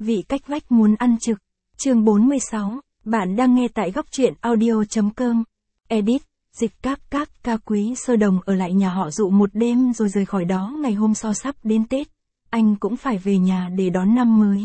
Vị cách vách muốn ăn trực. Chương 46, bạn đang nghe tại góc truyện audio.com. Edit, dịch các ca Quý Sơ Đồng ở lại nhà họ Dụ một đêm rồi rời khỏi đó ngày hôm sau sắp đến Tết. Anh cũng phải về nhà để đón năm mới.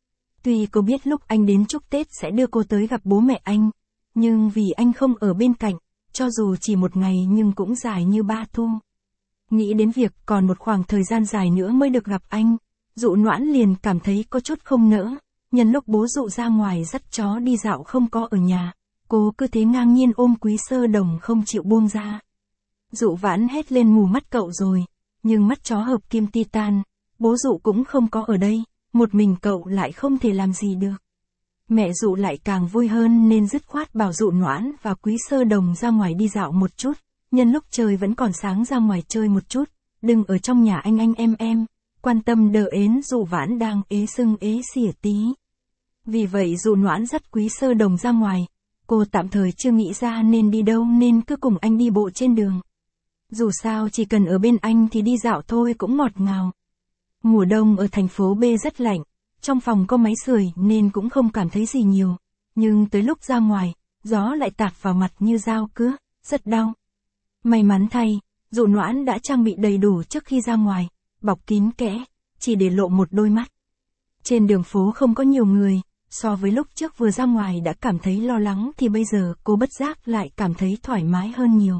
Tuy cô biết lúc anh đến chúc Tết sẽ đưa cô tới gặp bố mẹ anh, nhưng vì anh không ở bên cạnh, cho dù chỉ một ngày nhưng cũng dài như ba thu. Nghĩ đến việc còn một khoảng thời gian dài nữa mới được gặp anh, Dụ Noãn liền cảm thấy có chút không nỡ. Nhân lúc bố Dụ ra ngoài dắt chó đi dạo không có ở nhà, cô cứ thế ngang nhiên ôm Quý Sơ Đồng không chịu buông ra. Dụ Vãn hét lên mù mắt cậu rồi, nhưng mắt chó hợp kim titan, bố Dụ cũng không có ở đây, một mình cậu lại không thể làm gì được. Mẹ Dụ lại càng vui hơn nên dứt khoát bảo Dụ Noãn và Quý Sơ Đồng ra ngoài đi dạo một chút, nhân lúc trời vẫn còn sáng ra ngoài chơi một chút, đừng ở trong nhà anh em, quan tâm đờ ến Dụ Vãn đang ế sưng ế xỉa tí. Vì vậy Dụ Noãn dắt Quý Sơ Đồng ra ngoài, cô tạm thời chưa nghĩ ra nên đi đâu nên cứ cùng anh đi bộ trên đường. Dù sao chỉ cần ở bên anh thì đi dạo thôi cũng ngọt ngào. Mùa đông ở thành phố B rất lạnh, trong phòng có máy sưởi nên cũng không cảm thấy gì nhiều, nhưng tới lúc ra ngoài, gió lại tạt vào mặt như dao cứa, rất đau. May mắn thay, Dụ Noãn đã trang bị đầy đủ trước khi ra ngoài, bọc kín kẽ, chỉ để lộ một đôi mắt. Trên đường phố không có nhiều người, so với lúc trước vừa ra ngoài đã cảm thấy lo lắng thì bây giờ cô bất giác lại cảm thấy thoải mái hơn nhiều.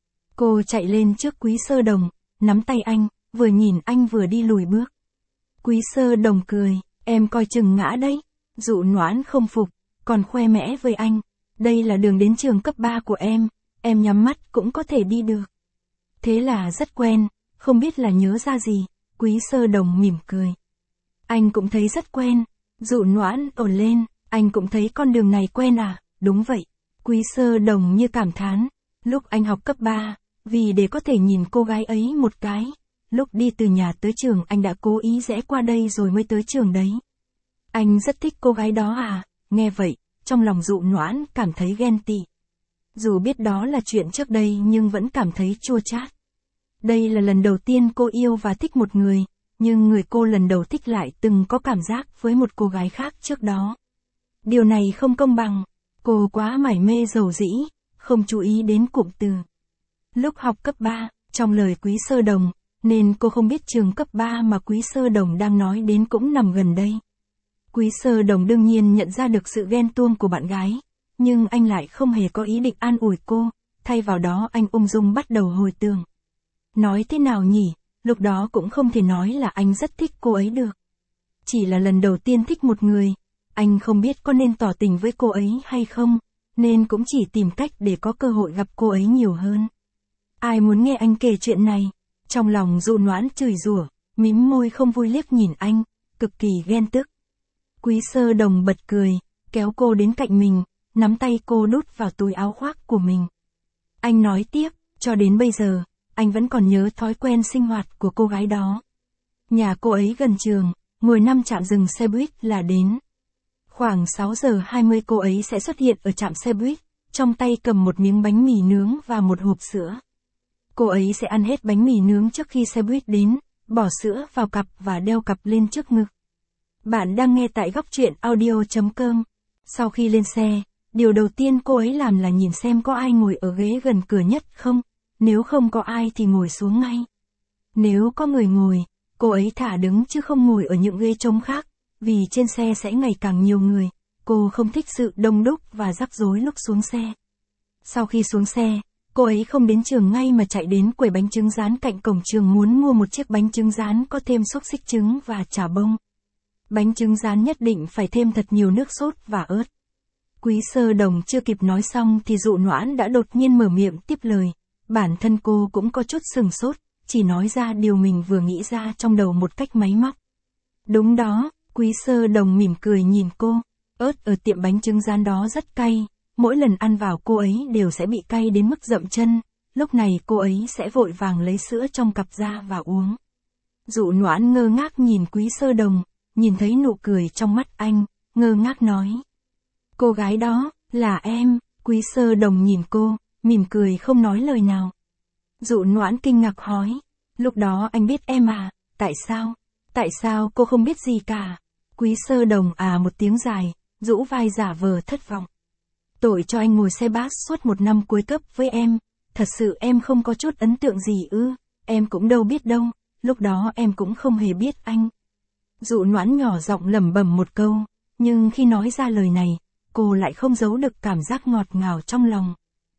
Cô chạy lên trước Quý Sơ Đồng, nắm tay anh, vừa nhìn anh vừa đi lùi bước. Quý Sơ Đồng cười, em coi chừng ngã đấy. Dụ Noãn không phục, còn khoe mẽ với anh, đây là đường đến trường cấp 3 của em nhắm mắt cũng có thể đi được. Thế là rất quen, không biết là nhớ ra gì, Quý Sơ Đồng mỉm cười. Anh cũng thấy rất quen. Dụ Noãn ồn lên, anh cũng thấy con đường này quen à, đúng vậy. Quý Sơ Đồng như cảm thán, lúc anh học cấp 3, vì để có thể nhìn cô gái ấy một cái, lúc đi từ nhà tới trường anh đã cố ý rẽ qua đây rồi mới tới trường đấy. Anh rất thích cô gái đó à, nghe vậy, trong lòng Dụ Noãn cảm thấy ghen tị. Dù biết đó là chuyện trước đây nhưng vẫn cảm thấy chua chát. Đây là lần đầu tiên cô yêu và thích một người, nhưng người cô lần đầu thích lại từng có cảm giác với một cô gái khác trước đó. Điều này không công bằng, cô quá mải mê dầu dĩ, không chú ý đến cụm từ. Lúc học cấp 3, trong lời Quý Sơ Đồng, nên cô không biết trường cấp 3 mà Quý Sơ Đồng đang nói đến cũng nằm gần đây. Quý Sơ Đồng đương nhiên nhận ra được sự ghen tuông của bạn gái, nhưng anh lại không hề có ý định an ủi cô, thay vào đó anh ung dung bắt đầu hồi tưởng. Nói thế nào nhỉ, lúc đó cũng không thể nói là anh rất thích cô ấy được. Chỉ là lần đầu tiên thích một người, anh không biết có nên tỏ tình với cô ấy hay không, nên cũng chỉ tìm cách để có cơ hội gặp cô ấy nhiều hơn. Ai muốn nghe anh kể chuyện này? Trong lòng Dụ Noãn chửi rủa, mím môi không vui liếc nhìn anh, cực kỳ ghen tức. Quý Sơ Đồng bật cười, kéo cô đến cạnh mình, nắm tay cô đút vào túi áo khoác của mình. Anh nói tiếp, cho đến bây giờ, anh vẫn còn nhớ thói quen sinh hoạt của cô gái đó. Nhà cô ấy gần trường, ngồi 5 trạm dừng xe buýt là đến. Khoảng 6 giờ 20 cô ấy sẽ xuất hiện ở trạm xe buýt, trong tay cầm một miếng bánh mì nướng và một hộp sữa. Cô ấy sẽ ăn hết bánh mì nướng trước khi xe buýt đến, bỏ sữa vào cặp và đeo cặp lên trước ngực. Bạn đang nghe tại góc truyện audio.com. Sau khi lên xe, điều đầu tiên cô ấy làm là nhìn xem có ai ngồi ở ghế gần cửa nhất không, nếu không có ai thì ngồi xuống ngay. Nếu có người ngồi, cô ấy thả đứng chứ không ngồi ở những ghế trống khác, vì trên xe sẽ ngày càng nhiều người, cô không thích sự đông đúc và rắc rối lúc xuống xe. Sau khi xuống xe, cô ấy không đến trường ngay mà chạy đến quầy bánh trứng rán cạnh cổng trường muốn mua một chiếc bánh trứng rán có thêm xúc xích trứng và chả bông. Bánh trứng rán nhất định phải thêm thật nhiều nước sốt và ớt. Quý Sơ Đồng chưa kịp nói xong thì Dụ Noãn đã đột nhiên mở miệng tiếp lời. Bản thân cô cũng có chút sừng sốt, chỉ nói ra điều mình vừa nghĩ ra trong đầu một cách máy móc. Đúng đó, Quý Sơ Đồng mỉm cười nhìn cô, ớt ở tiệm bánh trứng rán đó rất cay, mỗi lần ăn vào cô ấy đều sẽ bị cay đến mức dậm chân, lúc này cô ấy sẽ vội vàng lấy sữa trong cặp ra và uống. Dụ Noãn ngơ ngác nhìn Quý Sơ Đồng, nhìn thấy nụ cười trong mắt anh, ngơ ngác nói. Cô gái đó, là em. Quý Sơ Đồng nhìn cô, mỉm cười không nói lời nào. Dụ Noãn kinh ngạc hỏi, lúc đó anh biết em à, tại sao cô không biết gì cả? Quý Sơ Đồng à một tiếng dài, rũ vai giả vờ thất vọng. Tội cho anh ngồi xe bus suốt 1 năm cuối cấp với em, thật sự em không có chút ấn tượng gì ư, em cũng đâu biết đâu, lúc đó em cũng không hề biết anh. Dụ Noãn nhỏ giọng lẩm bẩm một câu, nhưng khi nói ra lời này, cô lại không giấu được cảm giác ngọt ngào trong lòng.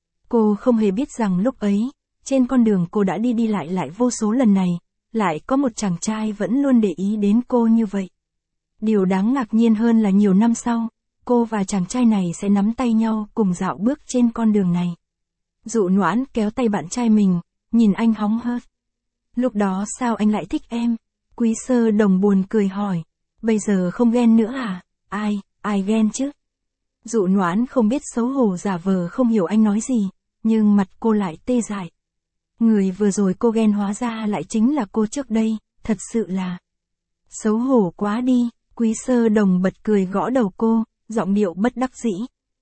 Cô không hề biết rằng lúc ấy, trên con đường cô đã đi lại vô số lần này, lại có một chàng trai vẫn luôn để ý đến cô như vậy. Điều đáng ngạc nhiên hơn là nhiều năm sau, cô và chàng trai này sẽ nắm tay nhau cùng dạo bước trên con đường này. Dụ Noãn kéo tay bạn trai mình, nhìn anh hóng hớt. Lúc đó sao anh lại thích em? Quý Sơ Đồng buồn cười hỏi. Bây giờ không ghen nữa à? Ai ghen chứ? Dụ Noãn không biết xấu hổ giả vờ không hiểu anh nói gì, nhưng mặt cô lại tê dại. Người vừa rồi cô ghen hóa ra lại chính là cô trước đây, thật sự là xấu hổ quá đi. Quý Sơ Đồng bật cười gõ đầu cô, giọng điệu bất đắc dĩ.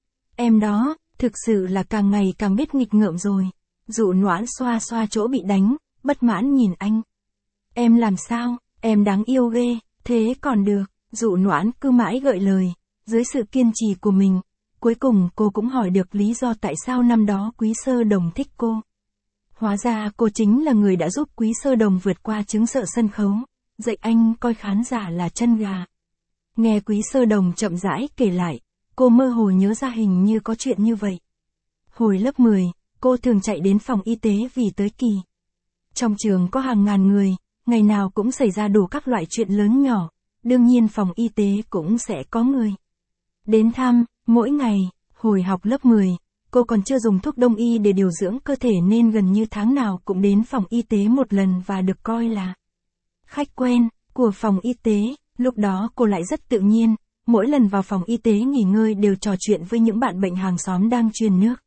Em đó, thực sự là càng ngày càng biết nghịch ngợm rồi. Dụ Noãn xoa xoa chỗ bị đánh, bất mãn nhìn anh. Em làm sao, em đáng yêu ghê, thế còn được. Dụ Noãn cứ mãi gợi lời, dưới sự kiên trì của mình, cuối cùng cô cũng hỏi được lý do tại sao năm đó Quý Sơ Đồng thích cô. Hóa ra cô chính là người đã giúp Quý Sơ Đồng vượt qua chứng sợ sân khấu, dạy anh coi khán giả là chân gà. Nghe Quý Sơ Đồng chậm rãi kể lại, cô mơ hồ nhớ ra hình như có chuyện như vậy. Hồi lớp 10, cô thường chạy đến phòng y tế vì tới kỳ. Trong trường có hàng ngàn người, ngày nào cũng xảy ra đủ các loại chuyện lớn nhỏ, đương nhiên phòng y tế cũng sẽ có người đến thăm, mỗi ngày. Hồi học lớp 10, cô còn chưa dùng thuốc đông y để điều dưỡng cơ thể nên gần như tháng nào cũng đến phòng y tế một lần và được coi là khách quen của phòng y tế. Lúc đó cô lại rất tự nhiên, mỗi lần vào phòng y tế nghỉ ngơi đều trò chuyện với những bạn bệnh hàng xóm đang truyền nước.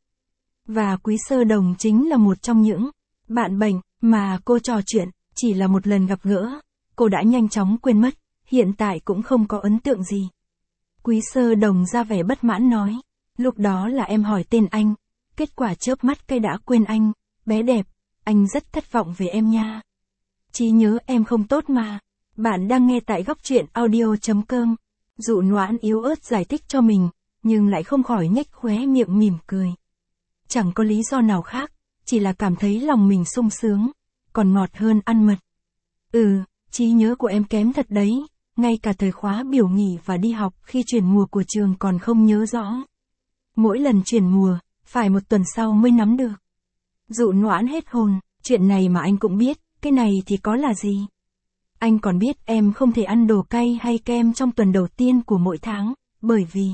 Và Quý Sơ Đồng chính là một trong những bạn bệnh mà cô trò chuyện, chỉ là một lần gặp gỡ, cô đã nhanh chóng quên mất, hiện tại cũng không có ấn tượng gì. Quý Sơ Đồng ra vẻ bất mãn nói, lúc đó là em hỏi tên anh, kết quả chớp mắt cái đã quên anh, bé đẹp, anh rất thất vọng về em nha. Trí nhớ em không tốt mà. Bạn đang nghe tại góc truyện audio.com. Dụ Noãn yếu ớt giải thích cho mình, nhưng lại không khỏi nhếch khóe miệng mỉm cười. Chẳng có lý do nào khác, chỉ là cảm thấy lòng mình sung sướng, còn ngọt hơn ăn mật. Trí nhớ của em kém thật đấy, ngay cả thời khóa biểu nghỉ và đi học khi chuyển mùa của trường còn không nhớ rõ. Mỗi lần chuyển mùa, phải 1 tuần sau mới nắm được. Dụ Noãn hết hồn, chuyện này mà anh cũng biết, cái này thì có là gì? Anh còn biết em không thể ăn đồ cay hay kem trong tuần đầu tiên của mỗi tháng, bởi vì...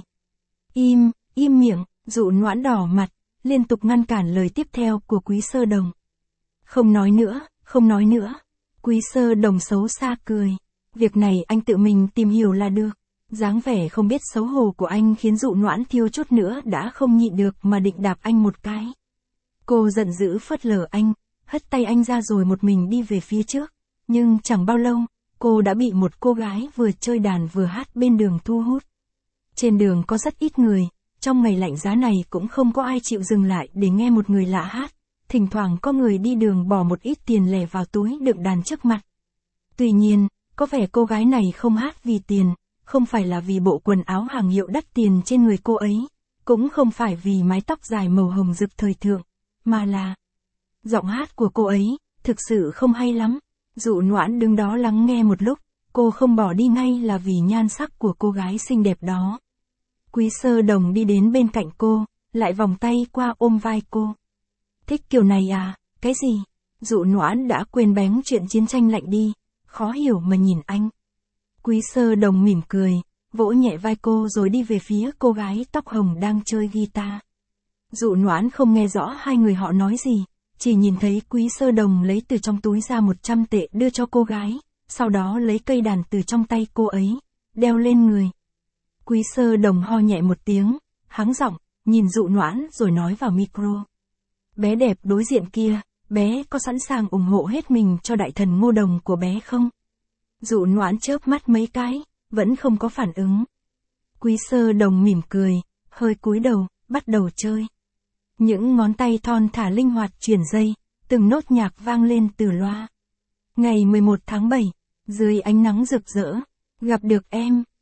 Im miệng. Dụ Noãn đỏ mặt, liên tục ngăn cản lời tiếp theo của Quý Sơ Đồng. Không nói nữa. Quý Sơ Đồng xấu xa cười. Việc này anh tự mình tìm hiểu là được. Dáng vẻ không biết xấu hổ của anh khiến Dụ Noãn thiếu chút nữa đã không nhịn được mà định đạp anh một cái. Cô giận dữ phớt lờ anh, hất tay anh ra rồi một mình đi về phía trước. Nhưng chẳng bao lâu, cô đã bị một cô gái vừa chơi đàn vừa hát bên đường thu hút. Trên đường có rất ít người, trong ngày lạnh giá này cũng không có ai chịu dừng lại để nghe một người lạ hát. Thỉnh thoảng có người đi đường bỏ một ít tiền lẻ vào túi đựng đàn trước mặt. Tuy nhiên, có vẻ cô gái này không hát vì tiền, không phải là vì bộ quần áo hàng hiệu đắt tiền trên người cô ấy, cũng không phải vì mái tóc dài màu hồng rực thời thượng, mà là giọng hát của cô ấy, thực sự không hay lắm. Dụ Noãn đứng đó lắng nghe một lúc, cô không bỏ đi ngay là vì nhan sắc của cô gái xinh đẹp đó. Quý Sơ Đồng đi đến bên cạnh cô, lại vòng tay qua ôm vai cô. Thích kiểu này à, cái gì? Dụ Noãn đã quên bén chuyện chiến tranh lạnh đi, khó hiểu mà nhìn anh. Quý Sơ Đồng mỉm cười, vỗ nhẹ vai cô rồi đi về phía cô gái tóc hồng đang chơi guitar. Dụ Noãn không nghe rõ hai người họ nói gì, chỉ nhìn thấy Quý Sơ Đồng lấy từ trong túi ra 100 tệ đưa cho cô gái, sau đó lấy cây đàn từ trong tay cô ấy, đeo lên người. Quý Sơ Đồng ho nhẹ một tiếng, hắng giọng, nhìn Dụ Noãn rồi nói vào micro. Bé đẹp đối diện kia, bé có sẵn sàng ủng hộ hết mình cho đại thần Ngô Đồng của bé không? Dụ Noãn chớp mắt mấy cái, vẫn không có phản ứng. Quý Sơ Đồng mỉm cười, hơi cúi đầu, bắt đầu chơi. Những ngón tay thon thả linh hoạt chuyển dây, từng nốt nhạc vang lên từ loa. Ngày 11 tháng 7, dưới ánh nắng rực rỡ, gặp được em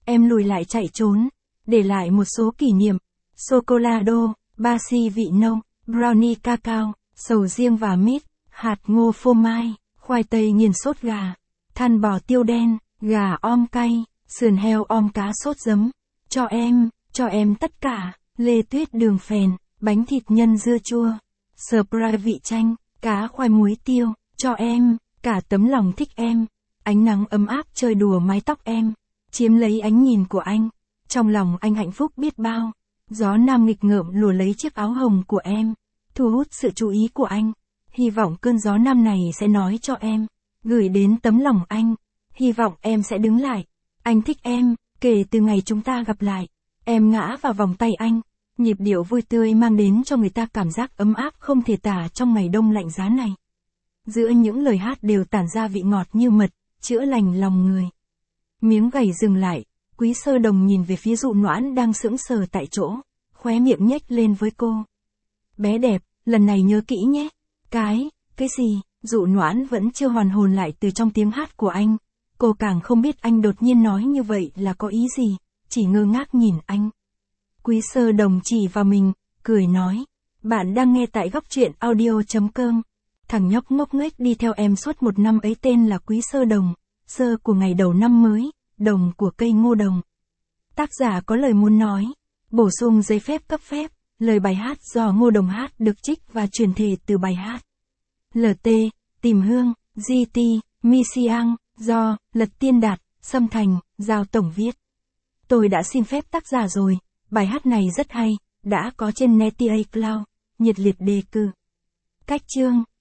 em lùi lại chạy trốn, để lại một số kỷ niệm. Sô-cô-la-đô, ba-si vị nâu, brownie cacao, sầu riêng và mít, hạt ngô phô mai, khoai tây nghiền sốt gà, than bò tiêu đen, gà om cay, sườn heo om cá sốt giấm. Cho em tất cả, lê tuyết đường phèn, bánh thịt nhân dưa chua, surprise vị chanh, cá khoai muối tiêu, cho em, cả tấm lòng thích em. Ánh nắng ấm áp chơi đùa mái tóc em, chiếm lấy ánh nhìn của anh, trong lòng anh hạnh phúc biết bao. Gió nam nghịch ngợm lùa lấy chiếc áo hồng của em, thu hút sự chú ý của anh. Hy vọng cơn gió nam này sẽ nói cho em, gửi đến tấm lòng anh. Hy vọng em sẽ đứng lại. Anh thích em, kể từ ngày chúng ta gặp lại. Em ngã vào vòng tay anh. Nhịp điệu vui tươi mang đến cho người ta cảm giác ấm áp không thể tả trong ngày đông lạnh giá này. Giữa những lời hát đều tản ra vị ngọt như mật, chữa lành lòng người. Miếng gảy dừng lại, Quý Sơ Đồng nhìn về phía Dụ Noãn đang sững sờ tại chỗ, khóe miệng nhếch lên với cô. Bé đẹp, lần này nhớ kỹ nhé. Cái gì? Dụ Noãn vẫn chưa hoàn hồn lại từ trong tiếng hát của anh. Cô càng không biết anh đột nhiên nói như vậy là có ý gì, chỉ ngơ ngác nhìn anh. Quý Sơ Đồng chỉ vào mình, cười nói. Bạn đang nghe tại góc truyện audio.com. Thằng nhóc ngốc nghếch đi theo em suốt một năm ấy tên là Quý Sơ Đồng. Sơ của ngày đầu năm mới, đồng của cây ngô đồng. Tác giả có lời muốn nói. Bổ sung giấy phép cấp phép. Lời bài hát do Ngô Đồng hát được trích và truyền thể từ bài hát. LT, Tìm Hương, GT, Mi Siang, do Lật Tiên Đạt, Sâm Thành, Giao Tổng viết. Tôi đã xin phép tác giả rồi. Bài hát này rất hay, đã có trên Netia Cloud, nhiệt liệt đề cử. Cách chương